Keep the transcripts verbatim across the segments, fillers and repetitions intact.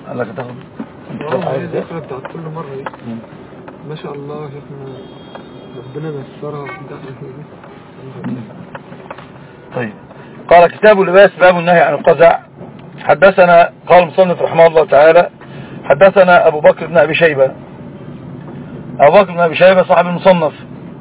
قال لك تاخد عايز الذكرى بتاعت كل مرة دي. ما شاء الله يا شيخنا، ربنا يسرها في طيب. قال كتاب اللباس باب النهي عن القزع. حدثنا قال المصنف رحمه الله تعالى حدثنا أبو بكر بن أبي شيبة. أبو بكر بن أبي شيبة صاحب المصنف،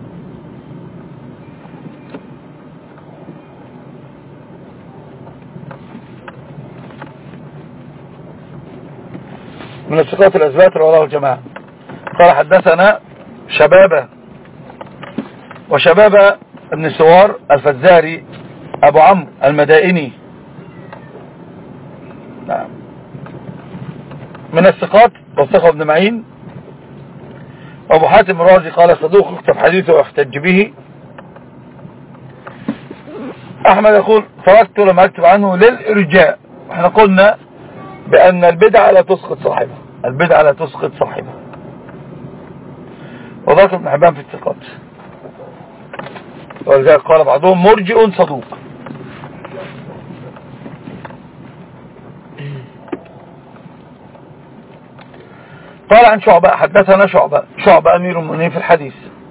من الثقات الأثبات رواه الجماعة. قال حدثنا شبابة، وشبابة ابن سوار الفزاري أبو عمرو المدائني، نعم، من الثقات، وثقه ابن معين. أبو حاتم الرازي قال صدوق يكتب حديثه ويحتج به. أحمد يقول تركته لم أكتب عنه للإرجاء. احنا قلنا بأن البدعة لا تسقط صاحبها، البدعة لا تسقط صاحبها. وذكر ابن حبان في الثقات، ولذلك قال بعضهم مرجئ صدوق. قال عن شعبة حدثنا شعبة شعبة أمير المؤمنين في الحديث.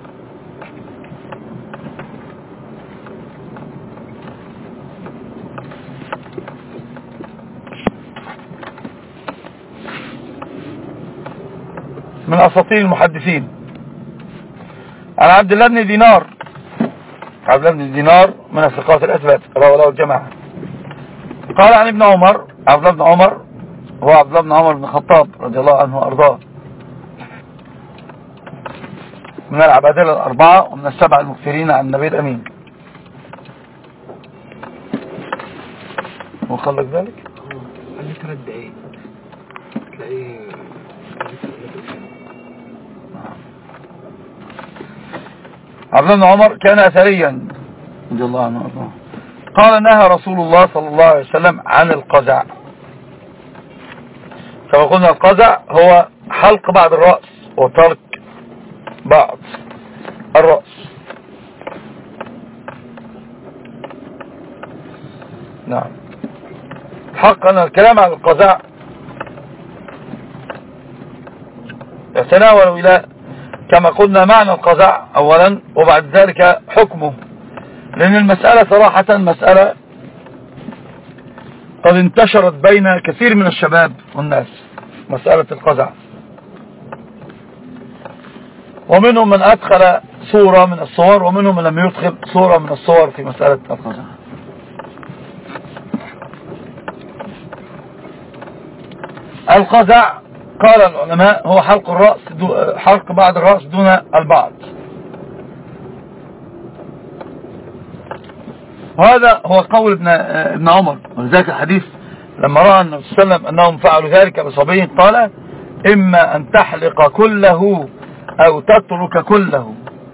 من أساطير المحدثين. عن عبد الله بن دينار، عبد الله بن دينار من الثقات الأثبات رواه له الجماعة. قال عن ابن عمر، عبد الله بن عمر هو عبد الله بن عمر بن الخطاب رضي الله عنه وأرضاه، من العبادلة الأربعة ومن السبع المكثرين عن النبي الأمين. وخلق ذلك قال لي ثلاث دقايق تلاقيه. عبد الله بن عمر كان أثريا رضي الله عنه وأرضاه. قال نهى رسول الله صلى الله عليه وسلم عن القزع. كما قلنا القزع هو حلق بعض الرأس وترك بعض الرأس. نعم. حقا الكلام عن القزع يتناول إلى كما قلنا معنى القزع أولا، وبعد ذلك حكمه، لأن المسألة صراحة مسألة قد انتشرت بين كثير من الشباب والناس، مسألة القزع، ومنهم من أدخل صورة من الصور ومنهم من لم يدخل صورة من الصور في مسألة القزع. القزع قال العلماء هو حلق الرأس، حلق بعض الرأس دون البعض. وهذا هو قول ابن ابن عمر، ولذلك الحديث لما رأى النبي صلى الله عليه وسلم أنهم فعلوا ذلك بصبي قال إما أن تحلق كله أو تترك كله.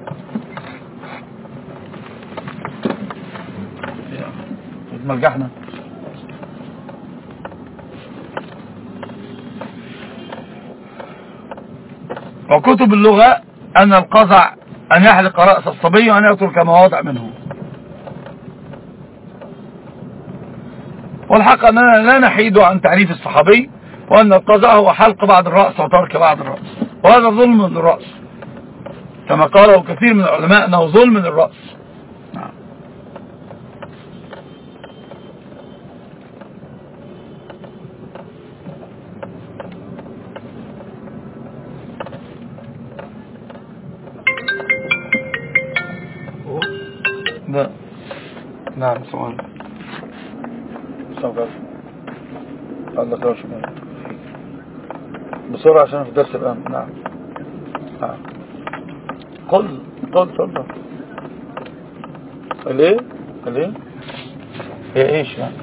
مرجحنا وكتب اللغة أن القزع أن يحلق رأس الصبي وأن يترك مواضع منه. والحق أننا لا نحيد عن تعريف الصحابي، وأن القزع هو حلق بعض الرأس وترك بعض الرأس، وهذا ظلم للرأس كما قاله كثير من العلماء أنه ظلم للرأس. لا. نعم سؤال سؤال الله خير شمال بسرعة عشان في الدرس الآن. نعم نعم قل قل صدق ليه ليه هي ايش يعني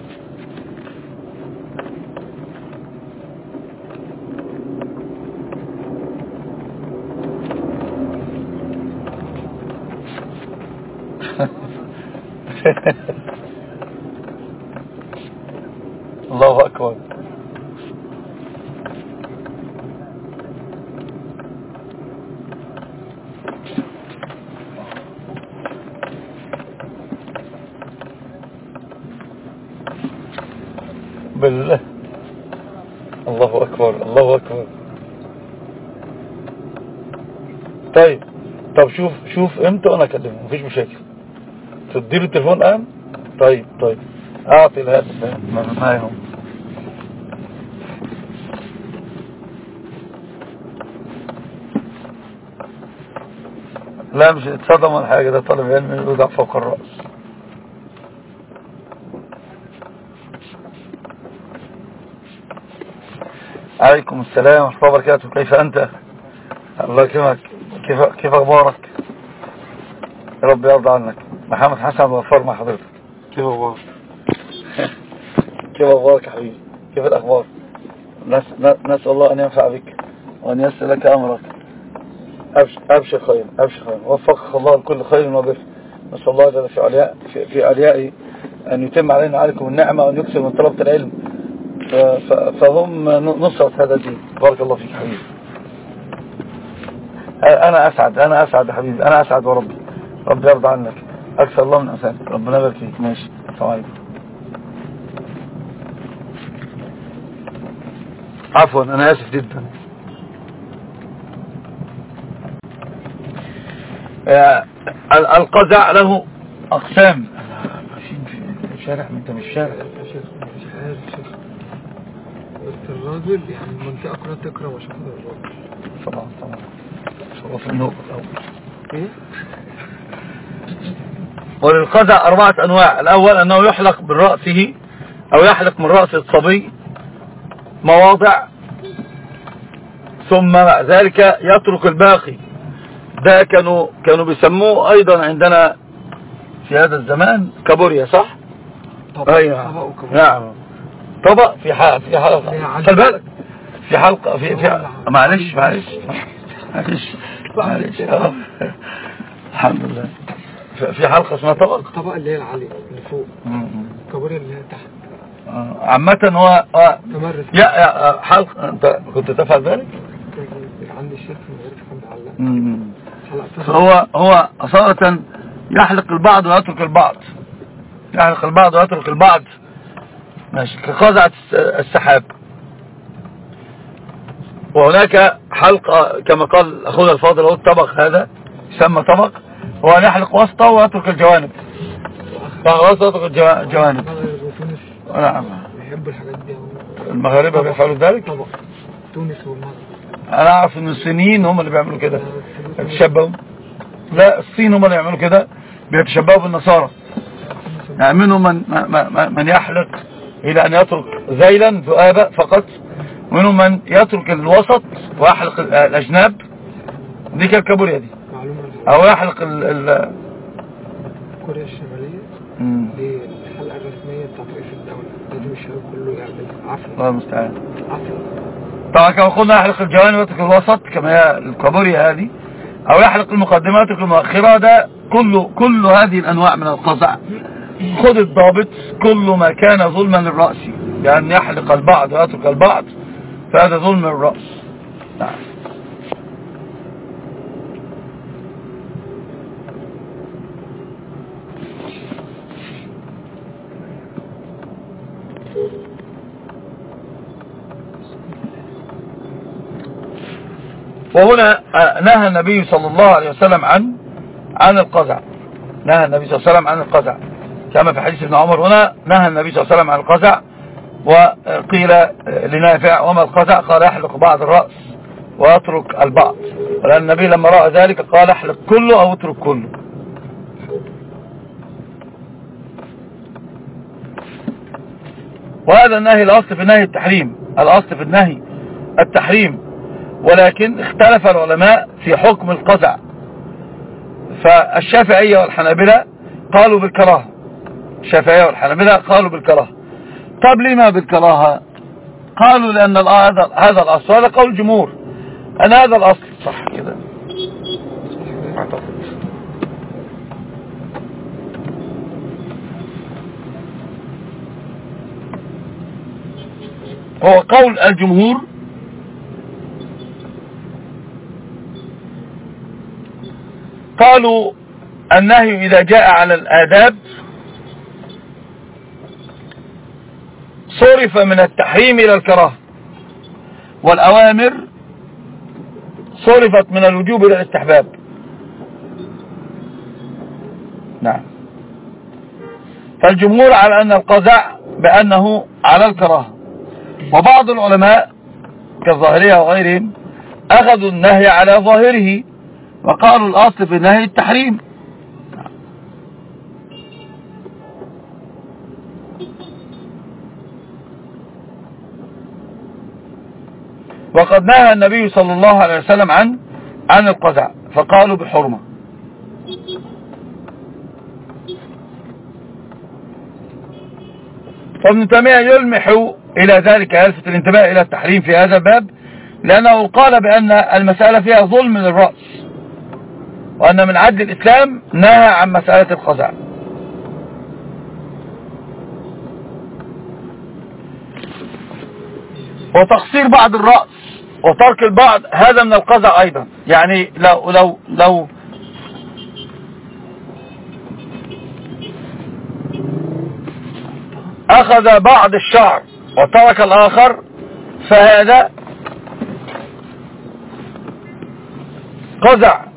الله أكبر. بالله الله أكبر الله أكبر. طيب طب شوف شوف امتى وانا اكلمه مفيش مشاكل. تديله التليفون الان. طيب طيب اعطي الهاتف ما يهم. لا مش اتصدم ولا حاجه، ده طالب علم يوضع فوق الراس. عليكم السلام ورحمه الله وبركاته. كيف انت؟ الله يكرمك. كيف كيف اخبارك؟ يا رب يرضى عنك. محمد حسن وفار مع حضرتك. كيف اخبارك؟ كيف اخبارك يا حبيبي؟ كيف الاخبار؟ نسال الله ان ينفع بك وان ييسر لك امرك. ابشر ابشر خير ابشر خير وفقك الله لكل خير وبر. نسال الله جل في علياء في, في عليائه ان يتم علينا عليكم النعمه وان يكثر من طلبه العلم، فهم نصرة هذا الدين. بارك الله فيك حبيبي. انا اسعد انا اسعد يا حبيبي، انا اسعد وربي. ربي يرضى عنك اكثر الله من امثالك. ربنا يبارك فيك. ماشي السلام عليكم. عفوا انا اسف جدا. القزع له اقسام. ماشيين في شارع انت مش شارع يا شيخ مش عارف شيخ، بس الراجل يعني المنطقه كلها تكره وشوف الراجل. طبعا طبعا شرف النقطه الاول. ايه؟ وللقزع أربعة أنواع. الأول أنه يحلق من رأسه أو يحلق من رأس الصبي مواضع ثم مع ذلك يترك الباقي. ده كانوا كانوا بيسموه أيضا عندنا في هذا الزمان كابوريا، صح؟ طبق. أيوة. نعم طبق في حلقة في حلقة خلي بالك في حلقة في, في معلش معلش معلش معلش الحمد لله. في حلقة اسمها طبق. الطبقة اللي هي العالية اللي فوق، الكابوريا اللي هي تحت. عامة هو تمرس يا يا حلقة. انت كنت تفعل ذلك؟ عندي الشيخ في المدرسة كان بيعلق. فهو هو أصالة يحلق البعض ويترك البعض، يحلق البعض ويترك البعض. ماشي كقزعة السحاب. وهناك حلقة كما قال أخونا الفاضل هو الطبق هذا يسمى طبق، هو أن يحلق وسطه ويترك الجوانب. وسطه ويترك الجوانب. نعم بيحبوا الحاجات دي. المغاربة بيفعلوا ذلك. طبق تونس والمغرب. أنا أعرف إن الصينيين هم اللي بيعملوا كده بيتشبهوا. لا الصين هم اللي يعملوا كده بيتشبهوا بالنصارى. يعني منهم من, من, من يحلق إلى أن يترك ذيلا ذؤابة فقط، ومنهم من يترك الوسط ويحلق الأجناب. دي كالكابوريا دي. أو يحلق ال ال كوريا الشمالية. دي الحلقة الرسمية بتاعت رئيس الدولة، لازم الشباب كله يعمل عفلة. الله المستعان. عفلة. طبعا كما قلنا يحلق الجوانب ويترك الوسط كما هي الكابوريا هذه، أو يحلق المقدمات ويترك المؤخرة. ده كله كل هذه الأنواع من القزع. خذ الضابط: كل ما كان ظلما للرأس، يعني يحلق البعض ويترك البعض فهذا ظلم الرأس. نعم. وهنا نهى النبي صلى الله عليه وسلم عن عن القزع. نهى النبي صلى الله عليه وسلم عن القزع كما في حديث ابن عمر. هنا نهى النبي صلى الله عليه وسلم عن القزع. وقيل لنافع: وما القزع؟ قال: يحلق بعض الرأس ويترك البعض. ولأن النبي لما رأى ذلك قال: احلق كله أو اترك كله. وهذا النهي الأصل في النهي التحريم، الأصل في النهي التحريم، ولكن اختلف العلماء في حكم القزع. فالشافعية والحنابلة قالوا بالكراهة. الشافعية والحنابلة قالوا بالكراهة. طب لما بالكراهة؟ قالوا لأن هذا هذا الأصل، هذا قول الجمهور أن هذا الأصل صح كده. هو قول الجمهور قالوا النهي إذا جاء على الآداب صرف من التحريم إلى الكراهة. والأوامر صرفت من الوجوب إلى الاستحباب. نعم. فالجمهور على أن القزع بأنه على الكراهة، وبعض العلماء كالظاهرية وغيرهم أخذوا النهي على ظاهره وقالوا الأصل في النهي التحريم. وقد نهى النبي صلى الله عليه وسلم عن عن القزع فقالوا بحرمة. فابن تيمية يلمح إلى ذلك، يلفت الانتباه إلى التحريم في هذا الباب، لأنه قال بأن المسألة فيها ظلم للرأس، وأن من عدل الإسلام نهى عن مسألة القزع. وتقصير بعض الرأس وترك البعض هذا من القزع أيضا. يعني لو لو لو أخذ بعض الشعر وترك الآخر فهذا قزع.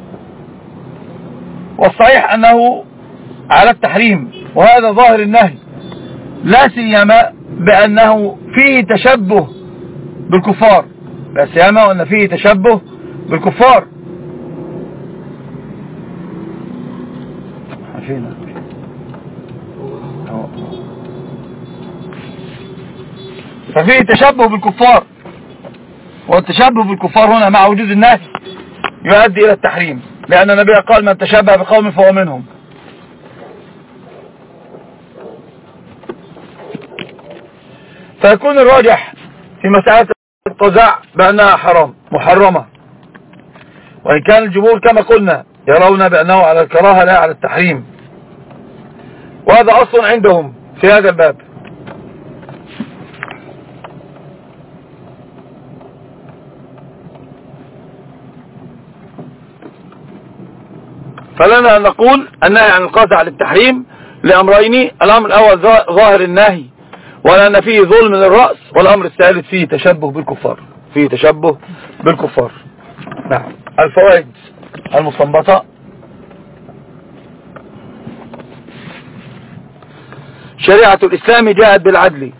والصحيح أنه على التحريم، وهذا ظاهر النهي، لا سيما بأنه فيه تشبه بالكفار، لا سيما وأن فيه تشبه بالكفار. ففيه تشبه بالكفار، والتشبه بالكفار هنا مع وجود النهي يؤدي إلى التحريم، لأن النبي قال من تشبه بقوم فهو منهم. فيكون الراجح في مسألة القزع بأنها حرام محرمة، وإن كان الجمهور كما قلنا يرون بأنه على الكراهة لا على التحريم، وهذا أصل عندهم في هذا الباب. فلنا أن نقول النهي عن القزع للتحريم لأمرين: الأمر الأول ظاهر النهي ولأن فيه ظلم للرأس، والأمر الثالث فيه تشبه بالكفار، فيه تشبه بالكفار. نعم. الفوائد المستنبطة: شريعة الإسلام جاءت بالعدل،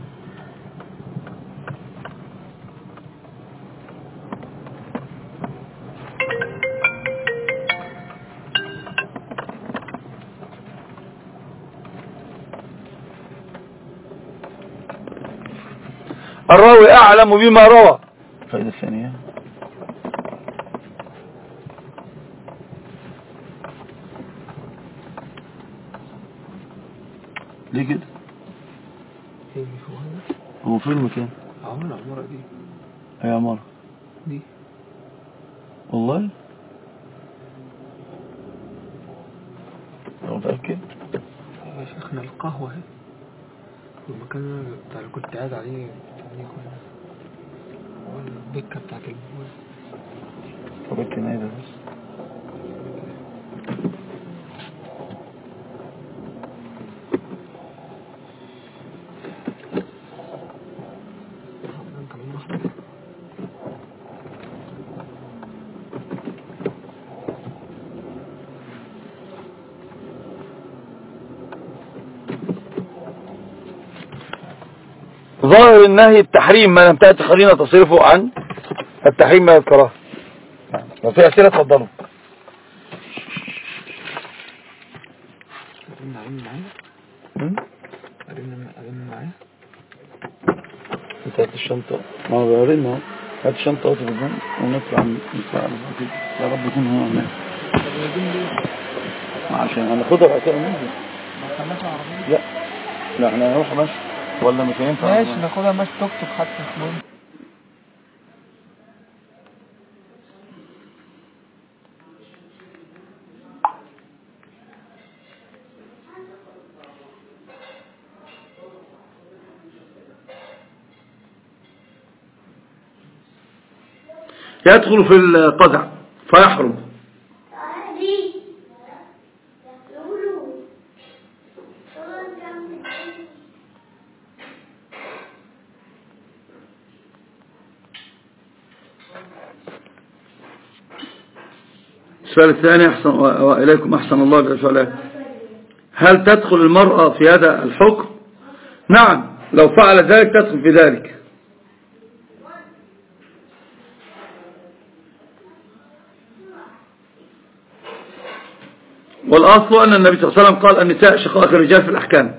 الراوي أعلم بما روى. الفائدة الثانية: ليه كده؟ هو فين المكان؟ عمارة العمارة دي. أي عمارة؟ دي والله؟ لو متأكد؟ يا شيخنا القهوة اهي، والمكان بتاع اللي كنت قاعد عليه والبكة بتاعت الموز. طب الكلام ايه ده بس؟ ظاهر النهي التحريم ما لم تأتي قرينة تصرفه عن التحريم ما يذكره. لو في أسئلة اتفضلوا. قرينا معايا؟ قرينا معايا؟ انت هات الشنطة. ما هو قرينا. هات الشنطة وقت بالجنة ونطلع نطلع يا رب يكون هو هناك. عشان هناخدها بعد كده وننزل. لا لا احنا هنروح ماشي ولا مش هينفع؟ ماشي ناخدها ماشي توك توك حتى اسمه. يدخل في القزع فيحرم. السؤال الثاني أحسن وإليكم أحسن الله بالسؤال، هل تدخل المرأة في هذا الحكم؟ نعم، لو فعل ذلك تدخل في ذلك. والأصل أن النبي صلى الله عليه وسلم قال النساء شقائق الرجال في الأحكام.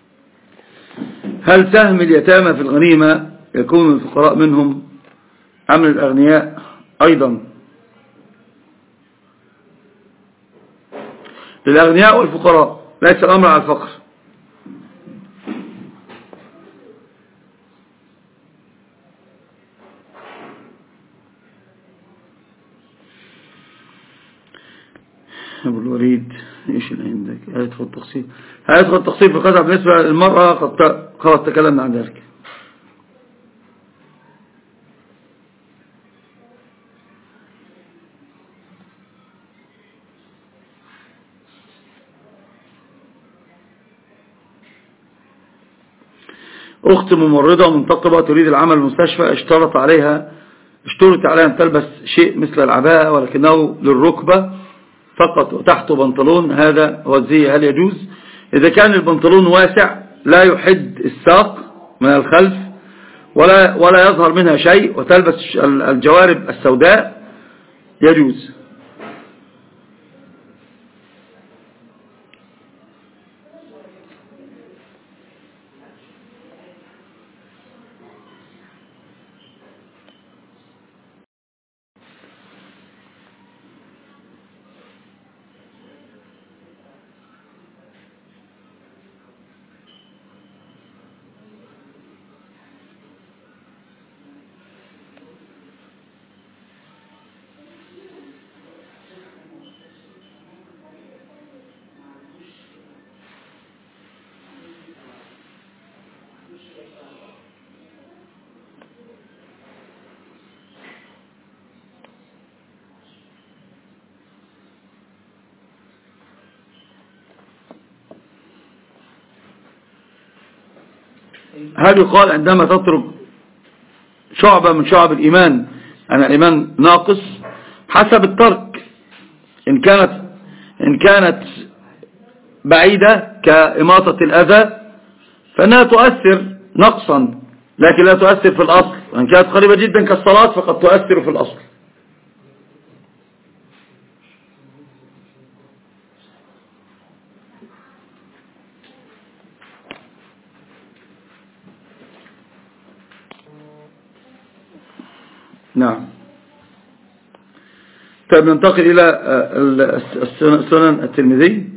هل سهم اليتامى في الغنيمة يكون الفقراء منهم أم الأغنياء أيضا؟ للأغنياء والفقراء، ليس الأمر على الفقر. أبو الوليد إيش اللي عندك؟ هيدخل التقسيم هيدخل التقسيم في القطع بالنسبة للمرأة، قد تكلمنا عن ذلك. أخت ممرضة ومنتقبة تريد العمل المستشفى، اشترط عليها اشترط عليها أن تلبس شيء مثل العباءة ولكنه للركبة فقط وتحته بنطلون، هذا هو الزي، هل يجوز؟ إذا كان البنطلون واسع لا يحد الساق من الخلف ولا, ولا يظهر منها شيء وتلبس الجوارب السوداء يجوز. هل يقال عندما تترك شعبة من شعب الإيمان أن الإيمان ناقص؟ حسب الترك، إن كانت إن كانت بعيدة كإماطة الأذى فإنها تؤثر نقصا، لكن لا تؤثر في الأصل. وإن كانت قريبة جدا كالصلاة فقد تؤثر في الأصل. نعم. طيب ننتقل إلى السنن الترمذي.